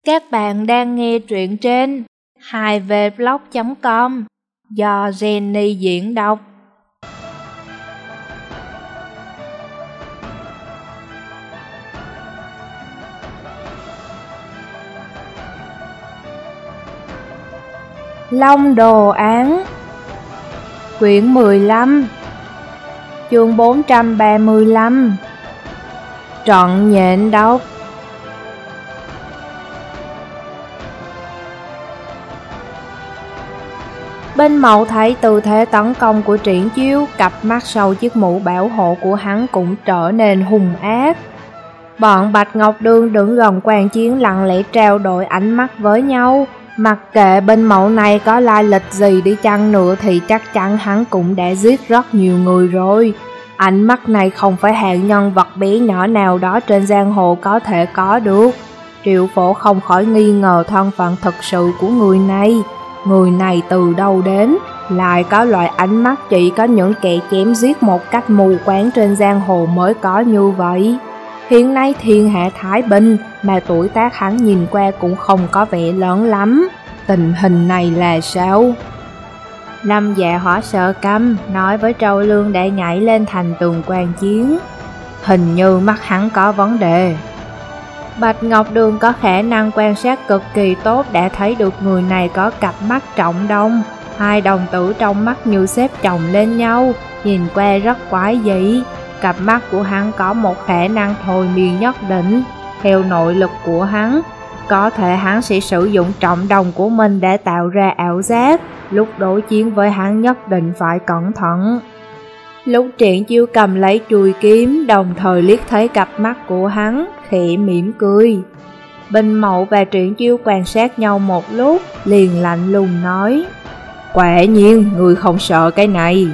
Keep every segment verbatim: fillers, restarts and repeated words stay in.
Các bạn đang nghe truyện trên hai v blog chấm com do Jenny diễn đọc. Long đồ án, quyển mười lăm, chương bốn trăm ba mươi lăm. Trọn nhện độc. Bên Mậu thấy tư thế tấn công của Triển Chiêu, cặp mắt sau chiếc mũ bảo hộ của hắn cũng trở nên hung ác. Bọn Bạch Ngọc Đường đứng gần quan chiến lặng lẽ trao đổi ánh mắt với nhau. Mặc kệ bên Mậu này có lai lịch gì đi chăng nữa thì chắc chắn hắn cũng đã giết rất nhiều người rồi. Ánh mắt này không phải hạng nhân vật bé nhỏ nào đó trên giang hồ có thể có được. Triệu Phổ không khỏi nghi ngờ thân phận thực sự của người này. Người này từ đâu đến, lại có loại ánh mắt chỉ có những kẻ chém giết một cách mù quáng trên giang hồ mới có như vậy. Hiện nay thiên hạ thái bình, mà tuổi tác hắn nhìn qua cũng không có vẻ lớn lắm. Tình hình này là sao? Lâm Dạ Hỏa sợ câm, nói với Trâu Lương đã nhảy lên thành tường quan chiến. Hình như mắt hắn có vấn đề. Bạch Ngọc Đường có khả năng quan sát cực kỳ tốt, đã thấy được người này có cặp mắt trọng đông. Hai đồng tử trong mắt như xếp chồng lên nhau, nhìn qua rất quái dị. Cặp mắt của hắn có một khả năng thôi miên nhất định. Theo nội lực của hắn, có thể hắn sẽ sử dụng trọng đồng của mình để tạo ra ảo giác. Lúc đối chiến với hắn nhất định phải cẩn thận. Lúc Triển Chiêu cầm lấy chùi kiếm, đồng thời liếc thấy cặp mắt của hắn, khẽ mỉm cười. Bình Mậu và Triển Chiêu quan sát nhau một lúc, liền lạnh lùng nói: Quả nhiên, người không sợ cái này.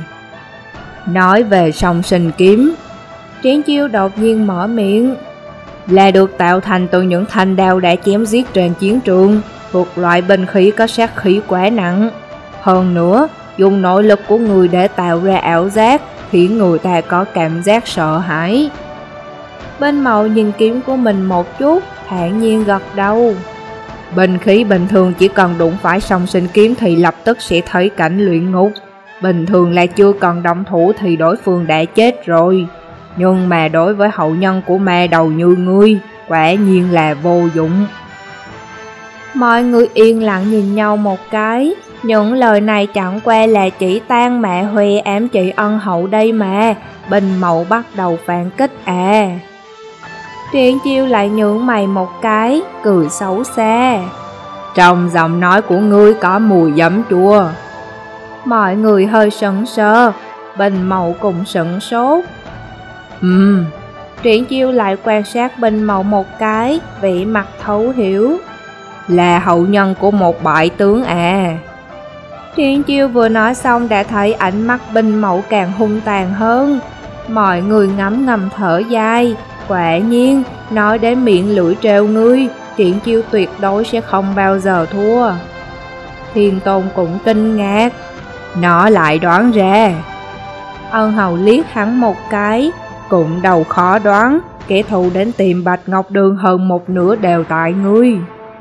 Nói về song sinh kiếm, Triển Chiêu đột nhiên mở miệng. Là được tạo thành từ những thanh đao đã chém giết trên chiến trường, thuộc loại binh khí có sát khí quá nặng. Hơn nữa, dùng nội lực của người để tạo ra ảo giác, khiến người ta có cảm giác sợ hãi. Bên Mậu nhìn kiếm của mình một chút, thản nhiên gật đầu. Binh khí bình thường chỉ cần đụng phải song sinh kiếm thì lập tức sẽ thấy cảnh luyện ngục. Bình thường là chưa cần động thủ thì đối phương đã chết rồi. Nhưng mà đối với hậu nhân của ma đầu như ngươi, quả nhiên là vô dụng. Mọi người yên lặng nhìn nhau một cái. Những lời này chẳng qua là chỉ tan mạ Huệ ám chỉ ân hậu đây mà. Bình Mậu bắt đầu phản kích à. Triển Chiêu lại nhướng mày một cái, cười xấu xa. Trong giọng nói của ngươi có mùi giấm chua. Mọi người hơi sững sờ, Bình Mậu cũng sững sốt. Ừm. Triển Chiêu lại quan sát Bình Mậu một cái, vẻ mặt thấu hiểu. Là hậu nhân của một bại tướng à. Triển Chiêu vừa nói xong đã thấy ánh mắt Bình Mậu càng hung tàn hơn. Mọi người ngấm ngầm thở dài. Quả nhiên, nói đến miệng lưỡi trêu ngươi, Triển Chiêu tuyệt đối sẽ không bao giờ thua. Thiên Tôn cũng kinh ngạc. Nó lại đoán ra. Ân Hầu liếc hắn một cái, cũng đầu khó đoán, kẻ thù đến tìm Bạch Ngọc Đường hơn một nửa đều tại ngươi.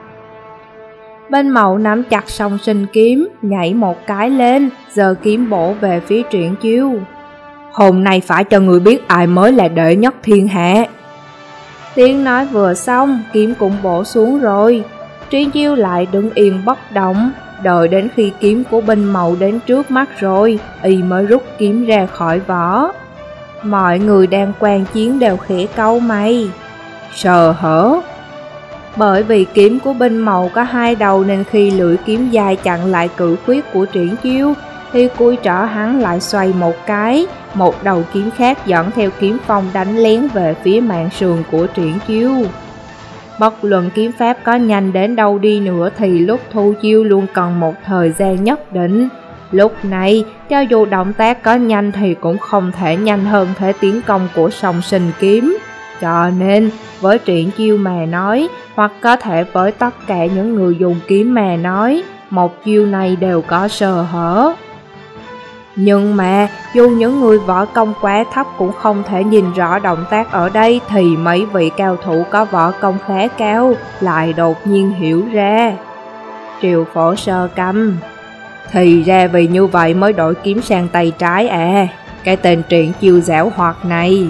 Bên Mậu nắm chặt song sinh kiếm, nhảy một cái lên, giơ kiếm bổ về phía Triển Chiêu. Hôm nay phải cho người biết ai mới là đệ nhất thiên hạ. Tiếng nói vừa xong, kiếm cũng bổ xuống rồi. Triển Chiêu lại đứng yên bất động, đợi đến khi kiếm của Bình Mậu đến trước mắt rồi, y mới rút kiếm ra khỏi vỏ. Mọi người đang quan chiến đều khẽ cau mày. Sờ hở. Bởi vì kiếm của Bình Mậu có hai đầu nên khi lưỡi kiếm dài chặn lại cự khuyết của Triển Chiêu, thì cùi trỏ hắn lại xoay một cái, một đầu kiếm khác dẫn theo kiếm phong đánh lén về phía mạn sườn của Triển Chiêu. Bất luận kiếm pháp có nhanh đến đâu đi nữa thì lúc thu chiêu luôn cần một thời gian nhất định. Lúc này, cho dù động tác có nhanh thì cũng không thể nhanh hơn thế tiến công của song sinh kiếm. Cho nên, với Triển Chiêu mà nói, hoặc có thể với tất cả những người dùng kiếm mà nói, một chiêu này đều có sơ hở. Nhưng mà dù những người võ công quá thấp cũng không thể nhìn rõ động tác ở đây, thì mấy vị cao thủ có võ công khá cao lại đột nhiên hiểu ra. Triệu Phổ sơ căm: Thì ra vì như vậy mới đổi kiếm sang tay trái à, cái tên Triển Chiêu giảo hoạt này.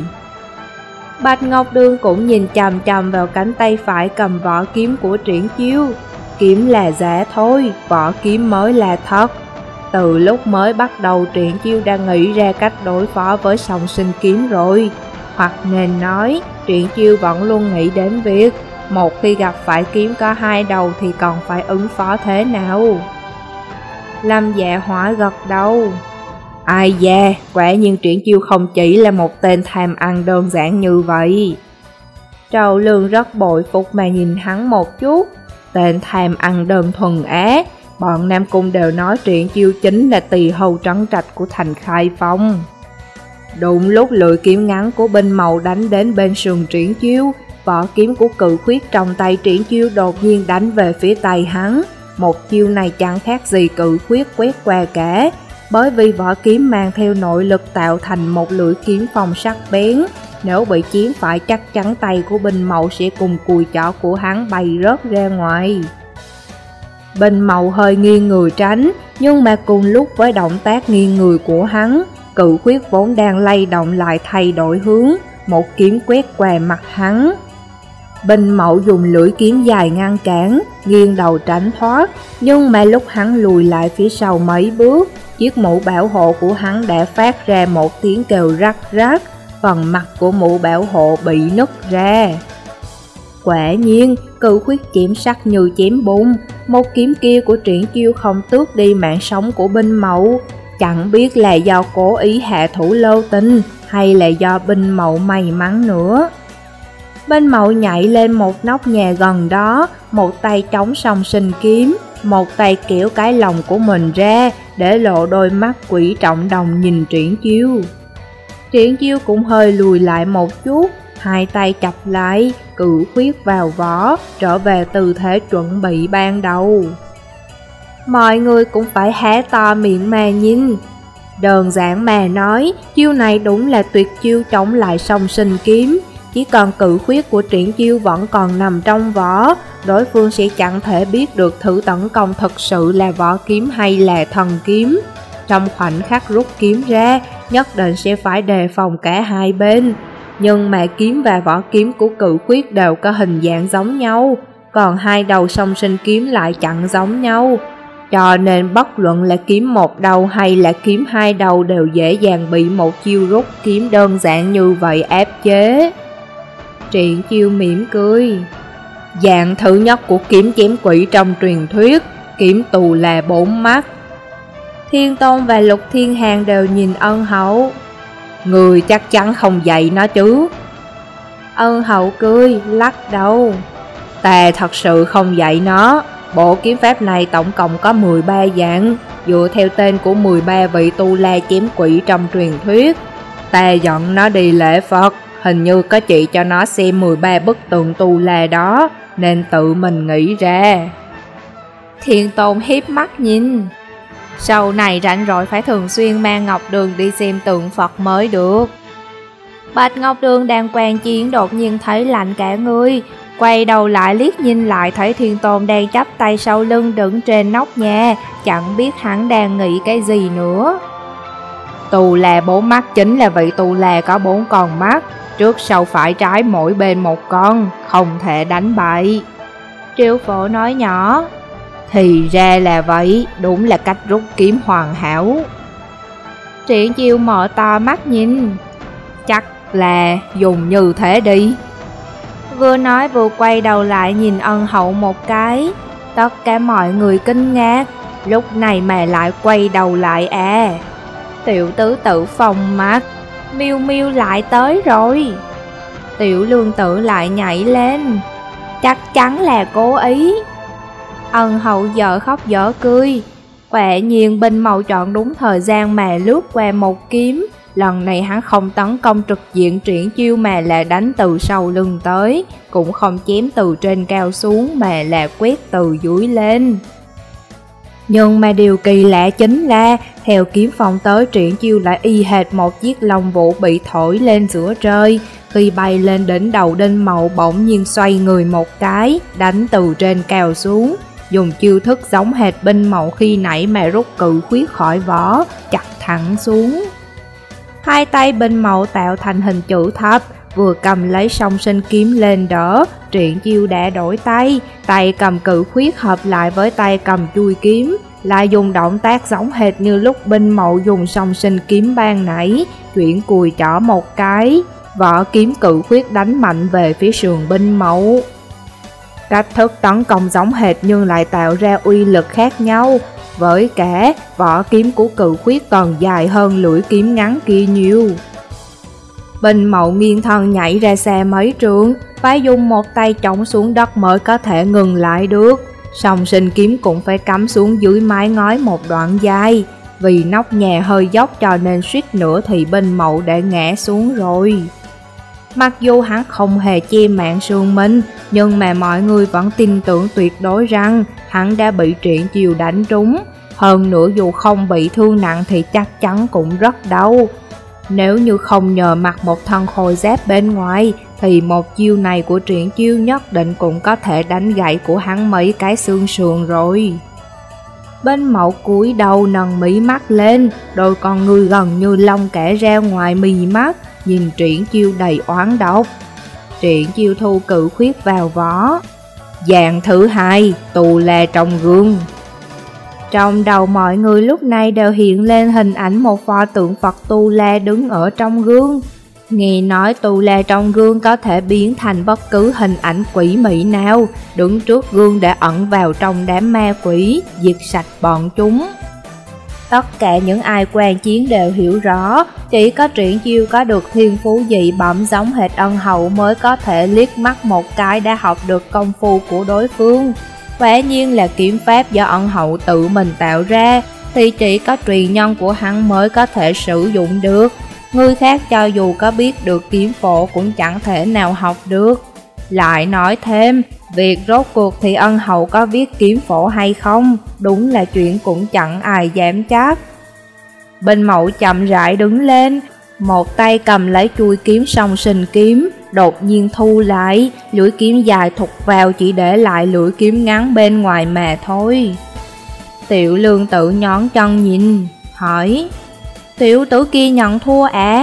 Bạch Ngọc Đường cũng nhìn chằm chằm vào cánh tay phải cầm vỏ kiếm của Triển Chiêu. Kiếm là giả thôi, vỏ kiếm mới là thật. Từ lúc mới bắt đầu Triển Chiêu đã nghĩ ra cách đối phó với Song Sinh kiếm rồi. Hoặc nên nói, Triển Chiêu vẫn luôn nghĩ đến việc một khi gặp phải kiếm có hai đầu thì còn phải ứng phó thế nào. Lâm Dạ Hỏa gật đầu: Ai da, quả nhiên Triển Chiêu không chỉ là một tên tham ăn đơn giản như vậy. Trầu Lương rất bội phục mà nhìn hắn một chút. Tên tham ăn đơn thuần á, bọn Nam Cung đều nói Triển Chiêu chính là tỳ hầu trấn trạch của thành Khai Phong. Đúng lúc lưỡi kiếm ngắn của binh màu đánh đến bên sườn Triển Chiêu, vỏ kiếm của Cự Khuyết trong tay Triển Chiêu đột nhiên đánh về phía tay hắn. Một chiêu này chẳng khác gì Cự Khuyết quét qua cả, bởi vì vỏ kiếm mang theo nội lực tạo thành một lưỡi kiếm phong sắc bén. Nếu bị chiến phải chắc chắn tay của binh mậu sẽ cùng cùi chỏ của hắn bay rớt ra ngoài. Binh mậu hơi nghiêng người tránh, nhưng mà cùng lúc với động tác nghiêng người của hắn, Cự Khuyết vốn đang lay động lại thay đổi hướng, một kiếm quét qua mặt hắn. Binh mậu dùng lưỡi kiếm dài ngăn cản, nghiêng đầu tránh thoát, nhưng mà lúc hắn lùi lại phía sau mấy bước, chiếc mũ bảo hộ của hắn đã phát ra một tiếng kêu rắc rắc, phần mặt của mũ bảo hộ bị nứt ra. Quả nhiên, Cự Khuyết chém sắc như chém bùn, một kiếm kia của Triển Chiêu không tước đi mạng sống của binh mậu. Chẳng biết là do cố ý hạ thủ lưu tình hay là do binh mậu may mắn nữa. Binh mậu nhảy lên một nóc nhà gần đó, một tay chống Song Sinh kiếm, một tay kéo cái lồng của mình ra để lộ đôi mắt quỷ trọng đồng nhìn Triển Chiêu. Triển Chiêu cũng hơi lùi lại một chút, hai tay chập lại, Cự Khuyết vào vỏ, trở về tư thế chuẩn bị ban đầu. Mọi người cũng phải há to miệng mà nhìn. Đơn giản mà nói, chiêu này đúng là tuyệt chiêu chống lại Song Sinh kiếm. Chỉ cần Cự Khuyết của Triển Chiêu vẫn còn nằm trong vỏ, đối phương sẽ chẳng thể biết được thử tấn công thực sự là vỏ kiếm hay là thần kiếm. Trong khoảnh khắc rút kiếm ra, nhất định sẽ phải đề phòng cả hai bên. Nhưng mà kiếm và vỏ kiếm của Cự Khuyết đều có hình dạng giống nhau, còn hai đầu Song Sinh kiếm lại chẳng giống nhau. Cho nên bất luận là kiếm một đầu hay là kiếm hai đầu đều dễ dàng bị một chiêu rút kiếm đơn giản như vậy áp chế. Triển Chiêu mỉm cười: Dạng thứ nhất của kiếm chém quỷ trong truyền thuyết, kiếm tù là bốn mắt. Thiên Tôn và Lục Thiên Hàn đều nhìn Ân Hậu: Người chắc chắn không dạy nó chứ? Ân Hậu cười, lắc đầu: Ta thật sự không dạy nó. Bộ kiếm pháp này tổng cộng có mười ba dạng, dựa theo tên của mười ba vị tu la chém quỷ trong truyền thuyết. Ta dẫn nó đi lễ Phật, hình như có chỉ cho nó xem mười ba bức tượng tu la đó, nên tự mình nghĩ ra. Thiên Tôn hiếp mắt nhìn: Sau này rảnh rỗi phải thường xuyên mang Ngọc Đường đi xem tượng Phật mới được. Bạch Ngọc Đường đang quan chiến đột nhiên thấy lạnh cả người, quay đầu lại liếc nhìn lại thấy Thiên Tôn đang chắp tay sau lưng đứng trên nóc nhà, chẳng biết hắn đang nghĩ cái gì nữa. Tù là bốn mắt chính là vị tù là có bốn con mắt, trước sau phải trái mỗi bên một con, không thể đánh bại. Triệu Phổ nói nhỏ: Thì ra là vậy, đúng là cách rút kiếm hoàn hảo. Triển Chiêu mở to mắt nhìn: Chắc là dùng như thế đi. Vừa nói vừa quay đầu lại nhìn Ân Hậu một cái. Tất cả mọi người kinh ngạc, lúc này mà lại quay đầu lại à. Tiểu tứ tử phòng mắt, Miêu Miêu lại tới rồi. Tiểu Lương Tử lại nhảy lên: Chắc chắn là cố ý. Ân Hậu dở khóc dở cười. Quả nhiên binh màu chọn đúng thời gian mà lướt qua một kiếm. Lần này hắn không tấn công trực diện Triển Chiêu mà là đánh từ sau lưng tới, cũng không chém từ trên cao xuống mà là quét từ dưới lên. Nhưng mà điều kỳ lạ chính là, theo kiếm phong tới Triển Chiêu lại y hệt một chiếc lông vũ bị thổi lên giữa trời. Khi bay lên đỉnh đầu Đinh Mậu bỗng nhiên xoay người một cái, đánh từ trên cao xuống, dùng chiêu thức giống hệt Binh Mậu khi nãy mà rút cự khuyết khỏi vỏ, chặt thẳng xuống. Hai tay Binh Mậu tạo thành hình chữ thập, vừa cầm lấy song sinh kiếm lên đỡ, Triển Chiêu đã đổi tay, tay cầm cự khuyết hợp lại với tay cầm chui kiếm, lại dùng động tác giống hệt như lúc Binh Mậu dùng song sinh kiếm ban nãy, chuyển cùi trỏ một cái, vỏ kiếm cự khuyết đánh mạnh về phía sườn Binh Mậu. Cách thức tấn công giống hệt nhưng lại tạo ra uy lực khác nhau, với cả vỏ kiếm của cự khuyết còn dài hơn lưỡi kiếm ngắn kia nhiều. Binh Mậu nghiêng thân nhảy ra xa mấy trượng, phải dùng một tay chống xuống đất mới có thể ngừng lại được. Song sinh kiếm cũng phải cắm xuống dưới mái ngói một đoạn dài, vì nóc nhà hơi dốc cho nên suýt nữa thì Binh Mậu đã ngã xuống rồi. Mặc dù hắn không hề che mạng sườn mình, nhưng mà mọi người vẫn tin tưởng tuyệt đối rằng hắn đã bị Triển Chiêu đánh trúng. Hơn nữa dù không bị thương nặng thì chắc chắn cũng rất đau. Nếu như không nhờ mặc một thân khôi giáp bên ngoài, thì một chiêu này của Triển Chiêu nhất định cũng có thể đánh gãy của hắn mấy cái xương sườn rồi. Binh Mậu cúi đầu nâng mí mắt lên, đôi con người gần như lông kẻ ra ngoài mí mắt, nhìn Triển Chiêu đầy oán độc. Triển Chiêu thu cự khuyết vào vỏ. Dạng thứ hai, tù la trong gương. Trong đầu mọi người lúc này đều hiện lên hình ảnh một pho tượng Phật Tu La đứng ở trong gương. Nghe nói Tu La trong gương có thể biến thành bất cứ hình ảnh quỷ mị nào, đứng trước gương để ẩn vào trong đám ma quỷ, diệt sạch bọn chúng. Tất cả những ai quan chiến đều hiểu rõ, chỉ có Triển Chiêu có được thiên phú dị bẩm giống hệt Ân Hậu mới có thể liếc mắt một cái đã học được công phu của đối phương. Quả nhiên là kiếm pháp do Ân Hậu tự mình tạo ra, thì chỉ có truyền nhân của hắn mới có thể sử dụng được. Người khác cho dù có biết được kiếm phổ cũng chẳng thể nào học được. Lại nói thêm, việc rốt cuộc thì Ân Hậu có viết kiếm phổ hay không, đúng là chuyện cũng chẳng ai dám chắc. Binh Mậu chậm rãi đứng lên, một tay cầm lấy chuôi kiếm song sinh kiếm, đột nhiên thu lại, lưỡi kiếm dài thụt vào chỉ để lại lưỡi kiếm ngắn bên ngoài mà thôi. Tiểu Lương tự nhón chân nhìn, hỏi: Tiểu tử kia nhận thua à?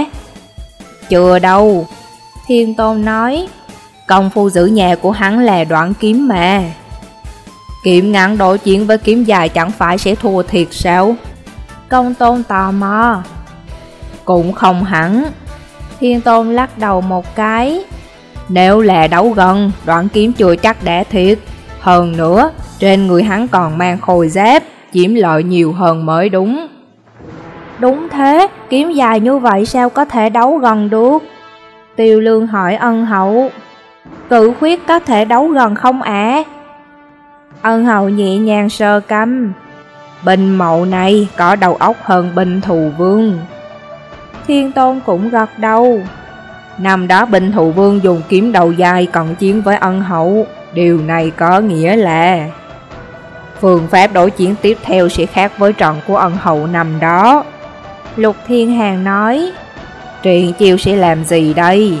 Chưa đâu, Thiên Tôn nói, công phu giữ nhà của hắn là đoạn kiếm mà. Kiếm ngắn đối chiến với kiếm dài chẳng phải sẽ thua thiệt sao? Công Tôn tò mò. Cũng không hẳn, Thiên Tôn lắc đầu một cái. Nếu là đấu gần, đoạn kiếm chưa chắc đã thiệt. Hơn nữa, trên người hắn còn mang khôi giáp, chiếm lợi nhiều hơn mới đúng. Đúng thế, kiếm dài như vậy sao có thể đấu gần được? Tiêu Lương hỏi Ân Hậu. Cự khuyết có thể đấu gần không ạ? À? Ân Hậu nhẹ nhàng sờ cằm. Binh Mậu này có đầu óc hơn Binh Thù Vương. Thiên Tôn cũng gật đầu. Năm đó Binh Thù Vương dùng kiếm đầu dài cận chiến với Ân Hậu. Điều này có nghĩa là phương pháp đối chiến tiếp theo sẽ khác với trận của Ân Hậu năm đó. Lục Thiên Hàn nói. Triển Chiêu sẽ làm gì đây?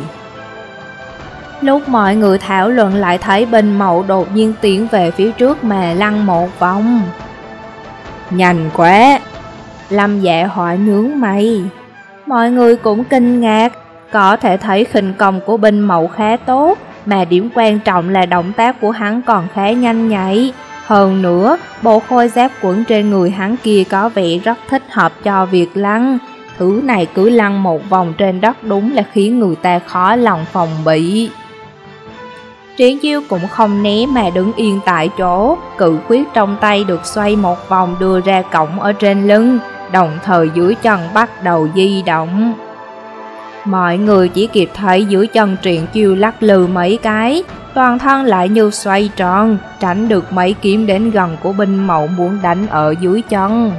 Lúc mọi người thảo luận lại thấy Binh Mậu đột nhiên tiến về phía trước mà lăn một vòng. Nhanh quá! Lâm Dạ Họa nhướng mày. Mọi người cũng kinh ngạc, có thể thấy khinh công của Binh Mậu khá tốt, mà điểm quan trọng là động tác của hắn còn khá nhanh nhạy. Hơn nữa, bộ khôi giáp quấn trên người hắn kia có vẻ rất thích hợp cho việc lăn. Thứ này cứ lăn một vòng trên đất đúng là khiến người ta khó lòng phòng bị. Triển Chiêu cũng không né mà đứng yên tại chỗ, cự khuyết trong tay được xoay một vòng đưa ra cổng ở trên lưng, đồng thời dưới chân bắt đầu di động. Mọi người chỉ kịp thấy dưới chân Triển Chiêu lắc lư mấy cái, toàn thân lại như xoay tròn, tránh được mấy kiếm đến gần của Binh Mậu muốn đánh ở dưới chân.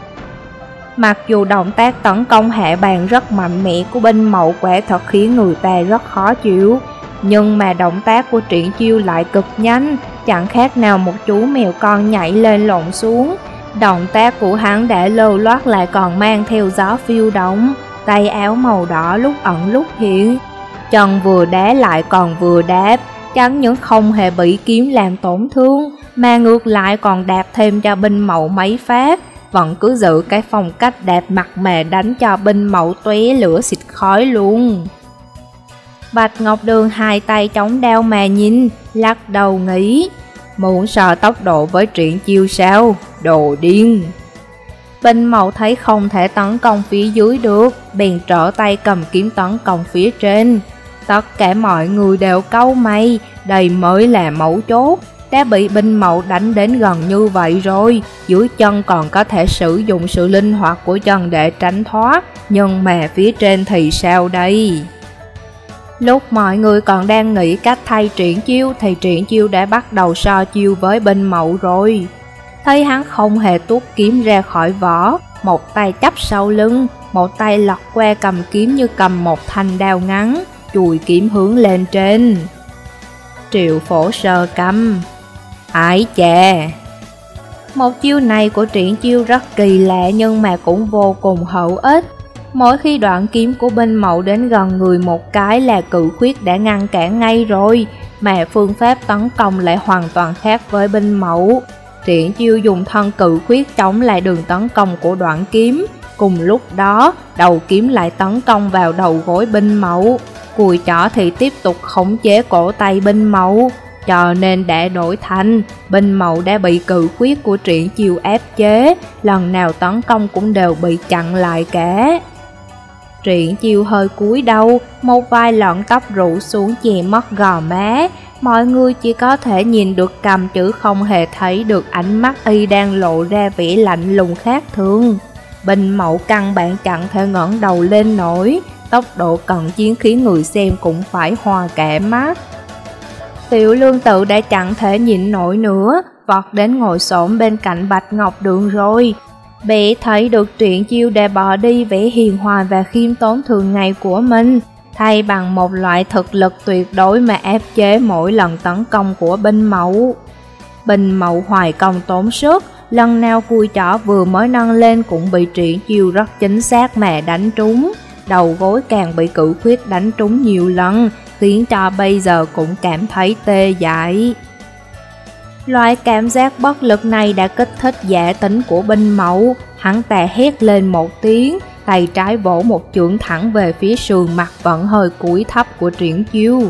Mặc dù động tác tấn công hạ bàn rất mạnh mẽ của Binh Mậu quả thật khiến người ta rất khó chịu, nhưng mà động tác của Triển Chiêu lại cực nhanh, chẳng khác nào một chú mèo con nhảy lên lộn xuống. Động tác của hắn đã lưu loát lại còn mang theo gió phiêu động, tay áo màu đỏ lúc ẩn lúc hiện, chân vừa đá lại còn vừa đáp, chẳng những không hề bị kiếm làm tổn thương, mà ngược lại còn đạp thêm cho binh mậu mấy phát, vẫn cứ giữ cái phong cách đạp mặt mà đánh cho binh mậu tóe lửa xịt khói luôn. Bạch Ngọc Đường hai tay chống đao mà nhìn, lắc đầu nghĩ, muốn so tốc độ với Triển Chiêu sao, đồ điên. Binh mậu thấy không thể tấn công phía dưới được, bèn trở tay cầm kiếm tấn công phía trên. Tất cả mọi người đều cau mày, đây mới là mấu chốt, đã bị binh mậu đánh đến gần như vậy rồi, dưới chân còn có thể sử dụng sự linh hoạt của chân để tránh thoát, nhưng mà phía trên thì sao đây? Lúc mọi người còn đang nghĩ cách thay Triển Chiêu thì Triển Chiêu đã bắt đầu so chiêu với binh mậu rồi. Thấy hắn không hề tuốt kiếm ra khỏi vỏ, một tay chắp sau lưng, một tay lật qua cầm kiếm như cầm một thanh đao ngắn, chùi kiếm hướng lên trên. Triệu Phổ sờ cằm, ái chà. Một chiêu này của Triển Chiêu rất kỳ lạ nhưng mà cũng vô cùng hữu ích. Mỗi khi đoạn kiếm của binh mậu đến gần người một cái là cự khuyết đã ngăn cản ngay rồi, mà phương pháp tấn công lại hoàn toàn khác với binh mậu. Triển Chiêu dùng thân cự khuyết chống lại đường tấn công của đoạn kiếm, cùng lúc đó đầu kiếm lại tấn công vào đầu gối binh mậu, cùi chỏ thì tiếp tục khống chế cổ tay binh mậu, cho nên đã đổi thành binh mậu đã bị cự khuyết của Triển Chiêu áp chế, lần nào tấn công cũng đều bị chặn lại cả. Triển Chiêu hơi cúi đầu, một vài lọn tóc rủ xuống che mất gò má, mọi người chỉ có thể nhìn được cằm chứ không hề thấy được ánh mắt y đang lộ ra vẻ lạnh lùng khác thường. Binh mậu căn bản chẳng thể ngẩng đầu lên nổi, tốc độ cận chiến khiến người xem cũng phải hòa cả mắt. Tiểu Lương Tự đã chẳng thể nhịn nổi nữa, vọt đến ngồi xổm bên cạnh Bạch Ngọc Đường rồi. Bé thấy được Triển Chiêu đã bỏ đi vẻ hiền hòa và khiêm tốn thường ngày của mình, thay bằng một loại thực lực tuyệt đối mà áp chế mỗi lần tấn công của binh mậu. Binh mậu hoài công tốn sức, lần nào cùi chỏ vừa mới nâng lên cũng bị Triển Chiêu rất chính xác mà đánh trúng, đầu gối càng bị cự khuyết đánh trúng nhiều lần, khiến cho bây giờ cũng cảm thấy tê dại. Loại cảm giác bất lực này đã kích thích dạ tính của binh mậu, hắn ta hét lên một tiếng, tay trái vỗ một chưởng thẳng về phía sườn mặt vẫn hơi cúi thấp của Triển Chiêu.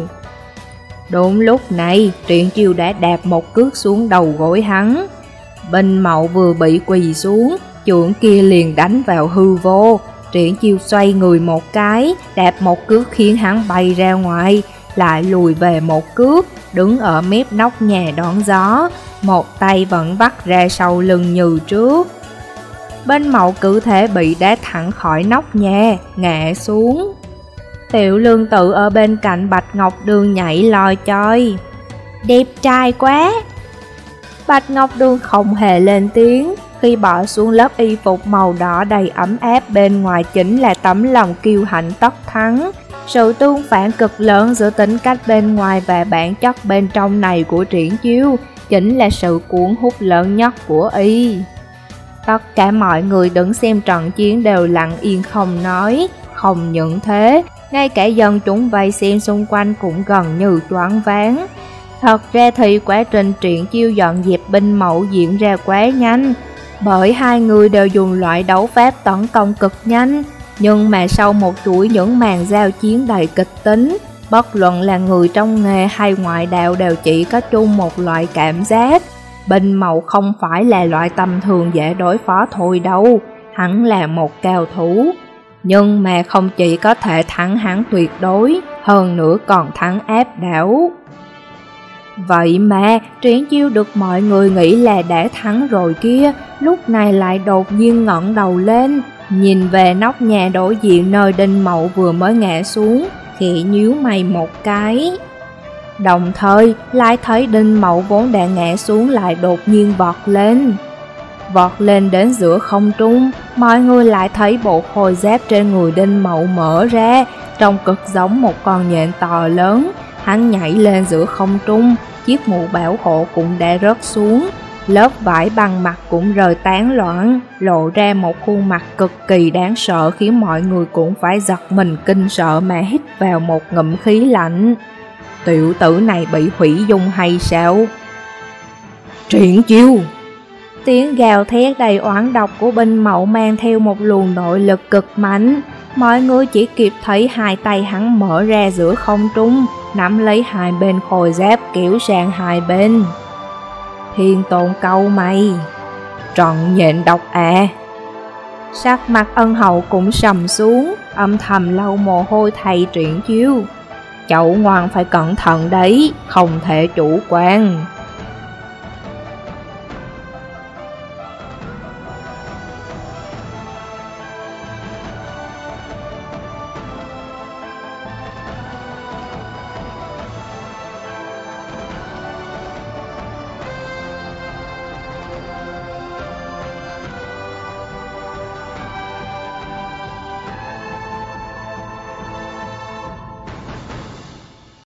Đúng lúc này, Triển Chiêu đã đạp một cước xuống đầu gối hắn. Binh mậu vừa bị quỳ xuống, chưởng kia liền đánh vào hư vô. Triển Chiêu xoay người một cái, đạp một cước khiến hắn bay ra ngoài, lại lùi về một cước, đứng ở mép nóc nhà đón gió, một tay vẫn vắt ra sau lưng như trước. Binh mậu cứ thế bị đá thẳng khỏi nóc nhà, ngã xuống. Tiểu Lương Tự ở bên cạnh Bạch Ngọc Đường nhảy lòi choi, đẹp trai quá. Bạch Ngọc Đường không hề lên tiếng, khi bỏ xuống lớp y phục màu đỏ đầy ấm áp, bên ngoài chính là tấm lòng kiêu hãnh tất thắng. Sự tương phản cực lớn giữa tính cách bên ngoài và bản chất bên trong này của Triển Chiêu chính là sự cuốn hút lớn nhất của y. Tất cả mọi người đứng xem trận chiến đều lặng yên không nói. Không những thế, ngay cả dân chúng vây xem xung quanh cũng gần như choáng váng. Thật ra thì quá trình Triển Chiêu dọn dẹp binh mậu diễn ra quá nhanh, bởi hai người đều dùng loại đấu pháp tấn công cực nhanh. Nhưng mà sau một chuỗi những màn giao chiến đầy kịch tính, bất luận là người trong nghề hay ngoại đạo đều chỉ có chung một loại cảm giác: binh mậu không phải là loại tầm thường dễ đối phó thôi đâu, hắn là một cao thủ. Nhưng mà không chỉ có thể thắng hắn tuyệt đối, hơn nữa còn thắng áp đảo. Vậy mà Triển Chiêu được mọi người nghĩ là đã thắng rồi kia, lúc này lại đột nhiên ngẩng đầu lên, nhìn về nóc nhà đối diện nơi Đinh Mậu vừa mới ngã xuống, khẽ nhíu mày một cái. Đồng thời lại thấy Đinh Mậu vốn đã ngã xuống lại đột nhiên vọt lên. Vọt lên đến giữa không trung, mọi người lại thấy bộ khôi giáp trên người Đinh Mậu mở ra, trông cực giống một con nhện to lớn. Hắn nhảy lên giữa không trung, chiếc mũ bảo hộ cũng đã rớt xuống, Lớp vải băng mặt cũng rời tán loãng, lộ ra một khuôn mặt cực kỳ đáng sợ khiến mọi người cũng phải giật mình kinh sợ mà hít vào một ngụm khí lạnh. Tiểu tử này bị hủy dung hay sao? Triển Chiêu! Tiếng gào thét đầy oán độc của binh mậu mang theo một luồng nội lực cực mạnh. Mọi người chỉ kịp thấy hai tay hắn mở ra giữa không trung, nắm lấy hai bên khôi giáp kéo sang hai bên. Thiên Tôn câu mày, trọn nhện độc à. Sắc mặt Ân Hậu cũng sầm xuống, âm thầm lau mồ hôi thầy Triển Chiêu. Chậu ngoan phải cẩn thận đấy, không thể chủ quan.